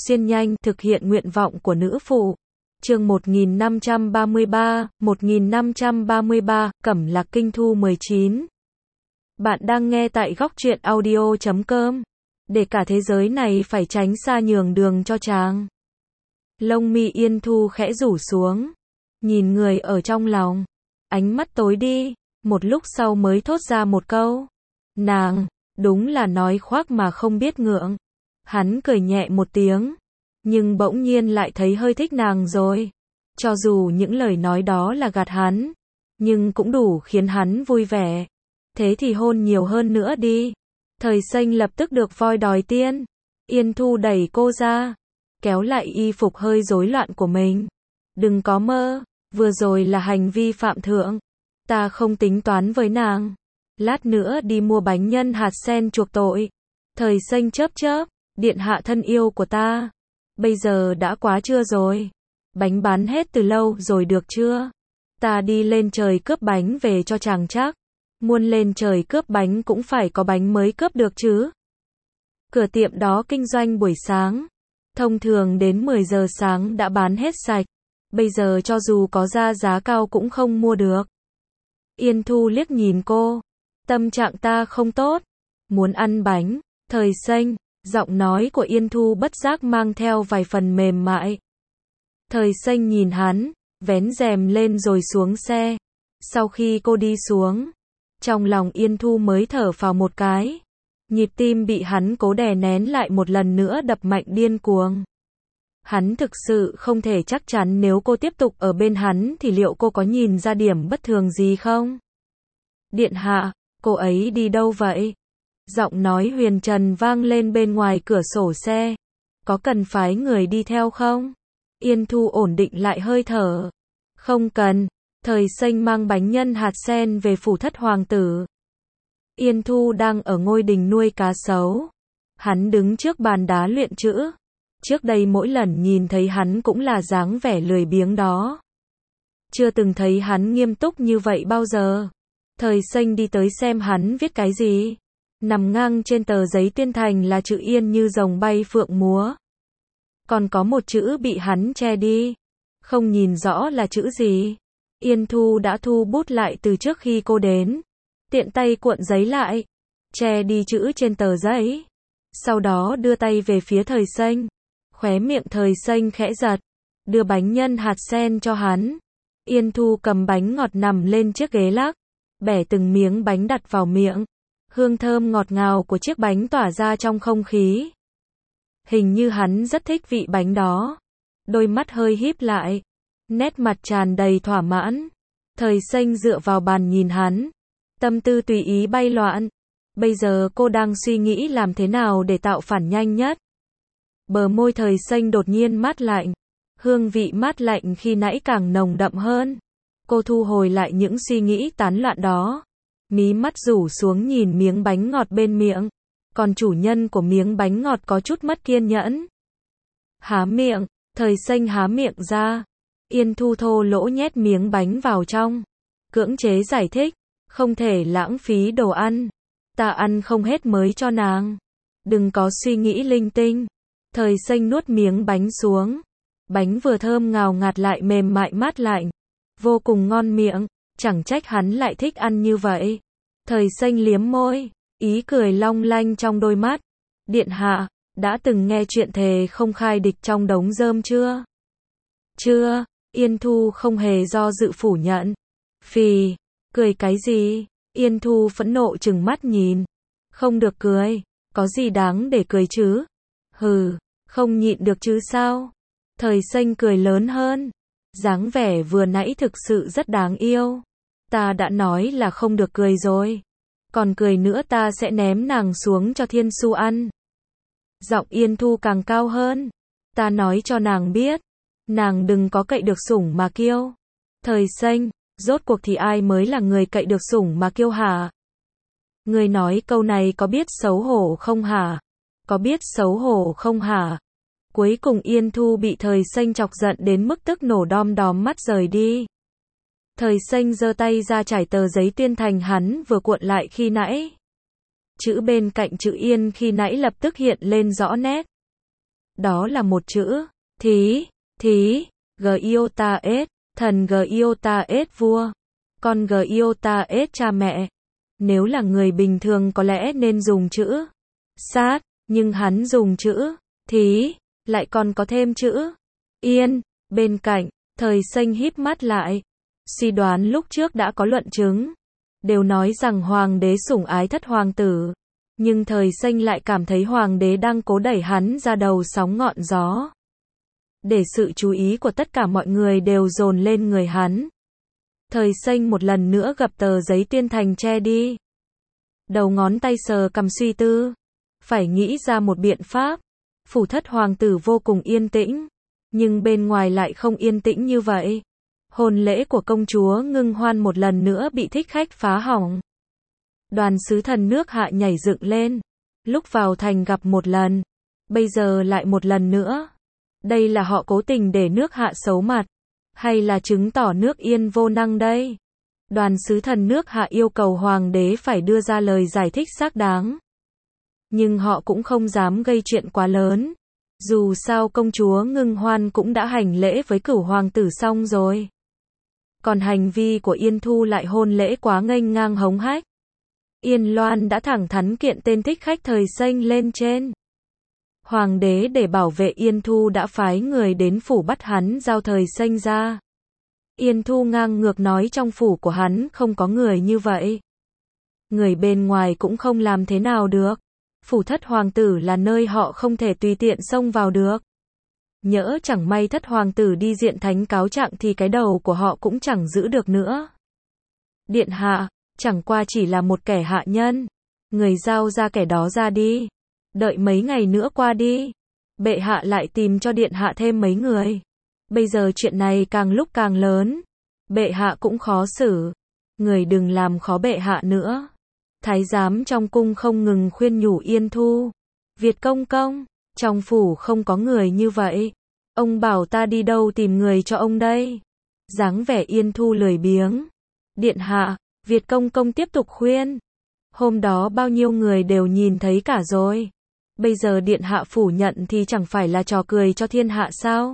xuyên nhanh, thực hiện nguyện vọng của nữ phụ. Chương 1533, Cẩm Lạc Kinh Thu 19. Bạn đang nghe tại góc truyện audio.com. Để cả thế giới này phải tránh xa nhường đường cho chàng. Lông mi Yên Thu khẽ rủ xuống, nhìn người ở trong lòng, ánh mắt tối đi, một lúc sau mới thốt ra một câu. Nàng, đúng là nói khoác mà không biết ngượng. Hắn cười nhẹ một tiếng, nhưng bỗng nhiên lại thấy hơi thích nàng rồi. Cho dù những lời nói đó là gạt hắn, nhưng cũng đủ khiến hắn vui vẻ. Thế thì hôn nhiều hơn nữa đi. Thời Xanh lập tức được voi đòi tiên. Yên Thu đẩy cô ra, kéo lại y phục hơi rối loạn của mình. Đừng có mơ, vừa rồi là hành vi phạm thượng. Ta không tính toán với nàng. Lát nữa đi mua bánh nhân hạt sen chuộc tội. Thời Xanh chớp chớp, điện hạ thân yêu của ta. Bây giờ đã quá trưa rồi. Bánh bán hết từ lâu rồi được chưa? Ta đi lên trời cướp bánh về cho chàng chắc. Muôn lên trời cướp bánh cũng phải có bánh mới cướp được chứ. Cửa tiệm đó kinh doanh buổi sáng. Thông thường đến 10 giờ sáng đã bán hết sạch. Bây giờ cho dù có ra giá cao cũng không mua được. Yên Thu liếc nhìn cô. Tâm trạng ta không tốt. Muốn ăn bánh. Thời Xanh, giọng nói của Yên Thu bất giác mang theo vài phần mềm mại. Thời Xanh nhìn hắn, vén rèm lên rồi xuống xe. Sau khi cô đi xuống, trong lòng Yên Thu mới thở phào một cái. Nhịp tim bị hắn cố đè nén lại một lần nữa đập mạnh điên cuồng. Hắn thực sự không thể chắc chắn nếu cô tiếp tục ở bên hắn thì liệu cô có nhìn ra điểm bất thường gì không? Điện hạ, cô ấy đi đâu vậy? Giọng nói huyền trần vang lên bên ngoài cửa sổ xe. Có cần phái người đi theo không? Yên Thu ổn định lại hơi thở. Không cần. Thời Xanh mang bánh nhân hạt sen về phủ thất hoàng tử. Yên Thu đang ở ngôi đình nuôi cá sấu. Hắn đứng trước bàn đá luyện chữ. Trước đây mỗi lần nhìn thấy hắn cũng là dáng vẻ lười biếng đó. Chưa từng thấy hắn nghiêm túc như vậy bao giờ. Thời Xanh đi tới xem hắn viết cái gì. Nằm ngang trên tờ giấy tuyên thành là chữ Yên như rồng bay phượng múa. Còn có một chữ bị hắn che đi. Không nhìn rõ là chữ gì. Yên Thu đã thu bút lại từ trước khi cô đến. Tiện tay cuộn giấy lại. Che đi chữ trên tờ giấy. Sau đó đưa tay về phía Thời Xanh. Khóe miệng Thời Xanh khẽ giật. Đưa bánh nhân hạt sen cho hắn. Yên Thu cầm bánh ngọt nằm lên chiếc ghế lắc. Bẻ từng miếng bánh đặt vào miệng. Hương thơm ngọt ngào của chiếc bánh tỏa ra trong không khí. Hình như hắn rất thích vị bánh đó. Đôi mắt hơi híp lại. Nét mặt tràn đầy thỏa mãn. Thời Xanh dựa vào bàn nhìn hắn. Tâm tư tùy ý bay loạn. Bây giờ cô đang suy nghĩ làm thế nào để tạo phản nhanh nhất. Bờ môi Thời Xanh đột nhiên mát lạnh. Hương vị mát lạnh khi nãy càng nồng đậm hơn. Cô thu hồi lại những suy nghĩ tán loạn đó. Mí mắt rủ xuống nhìn miếng bánh ngọt bên miệng. Còn chủ nhân của miếng bánh ngọt có chút mất kiên nhẫn. Há miệng. Thời Xanh há miệng ra. Yên Thu thô lỗ nhét miếng bánh vào trong. Cưỡng chế giải thích. Không thể lãng phí đồ ăn. Ta ăn không hết mới cho nàng. Đừng có suy nghĩ linh tinh. Thời Xanh nuốt miếng bánh xuống. Bánh vừa thơm ngào ngạt lại mềm mại mát lạnh. Vô cùng ngon miệng. Chẳng trách hắn lại thích ăn như vậy. Thời Xanh liếm môi. Ý cười long lanh trong đôi mắt. Điện hạ, đã từng nghe chuyện thề không khai địch trong đống rơm chưa? Chưa. Yên Thu không hề do dự phủ nhận. Phì, cười cái gì? Yên Thu phẫn nộ trừng mắt nhìn. Không được cười, có gì đáng để cười chứ? Hừ, không nhịn được chứ sao? Thời Xanh cười lớn hơn. Dáng vẻ vừa nãy thực sự rất đáng yêu. Ta đã nói là không được cười rồi. Còn cười nữa ta sẽ ném nàng xuống cho Thiên Su ăn. Giọng Yên Thu càng cao hơn. Ta nói cho nàng biết. Nàng đừng có cậy được sủng mà kiêu. Thời Xanh, rốt cuộc thì ai mới là người cậy được sủng mà kiêu hả? Người nói câu này có biết xấu hổ không hả? Có biết xấu hổ không hả? Cuối cùng Yên Thu bị Thời Xanh chọc giận đến mức tức nổ đom đóm mắt rời đi. Thời Xanh giơ tay ra trải tờ giấy tuyên thành hắn vừa cuộn lại khi nãy. Chữ bên cạnh chữ Yên khi nãy lập tức hiện lên rõ nét. Đó là một chữ, thí, Giotas, thần Giotas vua, con Giotas cha mẹ. Nếu là người bình thường có lẽ nên dùng chữ sát, nhưng hắn dùng chữ thí, lại còn có thêm chữ yên bên cạnh. Thời Xanh híp mắt lại, suy đoán lúc trước đã có luận chứng, đều nói rằng hoàng đế sủng ái thất hoàng tử, nhưng Thời Xanh lại cảm thấy hoàng đế đang cố đẩy hắn ra đầu sóng ngọn gió, để sự chú ý của tất cả mọi người đều dồn lên người hắn. Thời Xanh một lần nữa gập tờ giấy tuyên thành che đi, đầu ngón tay sờ cằm suy tư, phải nghĩ ra một biện pháp. Phủ thất hoàng tử vô cùng yên tĩnh, nhưng bên ngoài lại không yên tĩnh như vậy. Hôn lễ của công chúa Ngưng Hoan một lần nữa bị thích khách phá hỏng. Đoàn sứ thần nước Hạ nhảy dựng lên, lúc vào thành gặp một lần, bây giờ lại một lần nữa. Đây là họ cố tình để nước Hạ xấu mặt, hay là chứng tỏ nước Yên vô năng đây? Đoàn sứ thần nước Hạ yêu cầu hoàng đế phải đưa ra lời giải thích xác đáng. Nhưng họ cũng không dám gây chuyện quá lớn. Dù sao công chúa Ngưng Hoan cũng đã hành lễ với cửu hoàng tử xong rồi. Còn hành vi của Yên Thu lại hôn lễ quá nghênh ngang hống hách. Yên Loan đã thẳng thắn kiện tên thích khách Thời Xanh lên trên. Hoàng đế để bảo vệ Yên Thu đã phái người đến phủ bắt hắn giao Thời Xanh ra. Yên Thu ngang ngược nói trong phủ của hắn không có người như vậy. Người bên ngoài cũng không làm thế nào được. Phủ thất hoàng tử là nơi họ không thể tùy tiện xông vào được. Nhỡ chẳng may thất hoàng tử đi diện thánh cáo trạng thì cái đầu của họ cũng chẳng giữ được nữa. Điện hạ, chẳng qua chỉ là một kẻ hạ nhân. Người giao ra kẻ đó ra đi. Đợi mấy ngày nữa qua đi. Bệ hạ lại tìm cho điện hạ thêm mấy người. Bây giờ chuyện này càng lúc càng lớn. Bệ hạ cũng khó xử. Người đừng làm khó bệ hạ nữa. Thái giám trong cung không ngừng khuyên nhủ Yên Thu. Việt công công, trong phủ không có người như vậy. Ông bảo ta đi đâu tìm người cho ông đây? Dáng vẻ Yên Thu lười biếng. Điện hạ, Việt công công tiếp tục khuyên. Hôm đó bao nhiêu người đều nhìn thấy cả rồi. Bây giờ điện hạ phủ nhận thì chẳng phải là trò cười cho thiên hạ sao?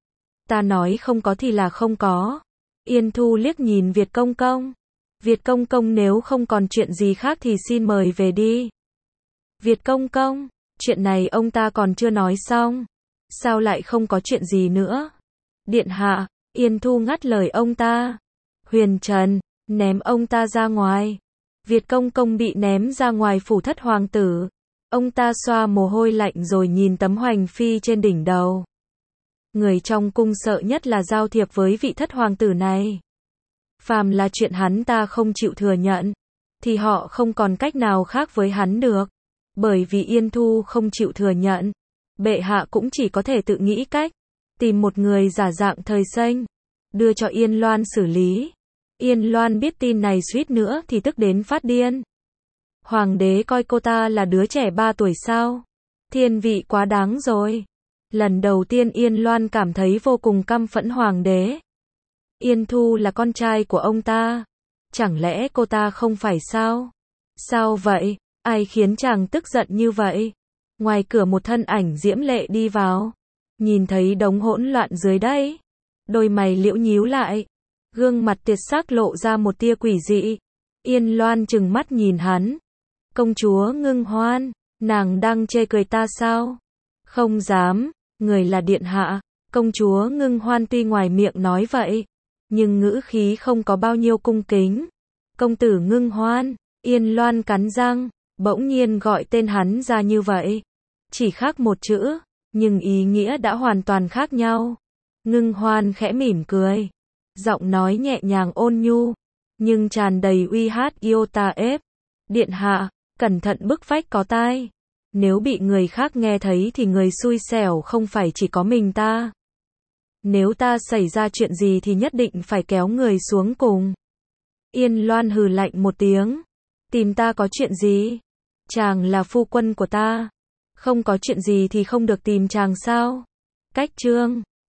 Ta nói không có thì là không có. Yên Thu liếc nhìn Việt công công. Việt công công nếu không còn chuyện gì khác thì xin mời về đi. Việt công công, chuyện này ông ta còn chưa nói xong. Sao lại không có chuyện gì nữa? Điện hạ, Yên Thu ngắt lời ông ta. Huyền Trần, ném ông ta ra ngoài. Việt công công bị ném ra ngoài phủ thất hoàng tử. Ông ta xoa mồ hôi lạnh rồi nhìn tấm hoành phi trên đỉnh đầu. Người trong cung sợ nhất là giao thiệp với vị thất hoàng tử này. Phàm là chuyện hắn ta không chịu thừa nhận, thì họ không còn cách nào khác với hắn được. Bởi vì Yên Thu không chịu thừa nhận, bệ hạ cũng chỉ có thể tự nghĩ cách, tìm một người giả dạng Thời Xanh, đưa cho Yên Loan xử lý. Yên Loan biết tin này suýt nữa thì tức đến phát điên. Hoàng đế coi cô ta là đứa trẻ 3 tuổi sao? Thiên vị quá đáng rồi. Lần đầu tiên Yên Loan cảm thấy vô cùng căm phẫn hoàng đế. Yên Thu là con trai của ông ta. Chẳng lẽ cô ta không phải sao? Sao vậy? Ai khiến chàng tức giận như vậy? Ngoài cửa một thân ảnh diễm lệ đi vào. Nhìn thấy đống hỗn loạn dưới đây. Đôi mày liễu nhíu lại. Gương mặt tiệt sắc lộ ra một tia quỷ dị. Yên Loan trừng mắt nhìn hắn. Công chúa Ngưng Hoan, nàng đang chê cười ta sao? Không dám, người là điện hạ. Công chúa Ngưng Hoan tuy ngoài miệng nói vậy, nhưng ngữ khí không có bao nhiêu cung kính. Công tử Ngưng Hoan, Yên Loan cắn răng, bỗng nhiên gọi tên hắn ra như vậy. Chỉ khác một chữ, nhưng ý nghĩa đã hoàn toàn khác nhau. Ngưng Hoan khẽ mỉm cười, giọng nói nhẹ nhàng ôn nhu, nhưng tràn đầy uy hát yêu ta ép. Điện hạ, cẩn thận bức vách có tai. Nếu bị người khác nghe thấy thì người xui xẻo không phải chỉ có mình ta. Nếu ta xảy ra chuyện gì thì nhất định phải kéo người xuống cùng. Yên Loan hừ lạnh một tiếng. Tìm ta có chuyện gì? Chàng là phu quân của ta. Không có chuyện gì thì không được tìm chàng sao? Cách chương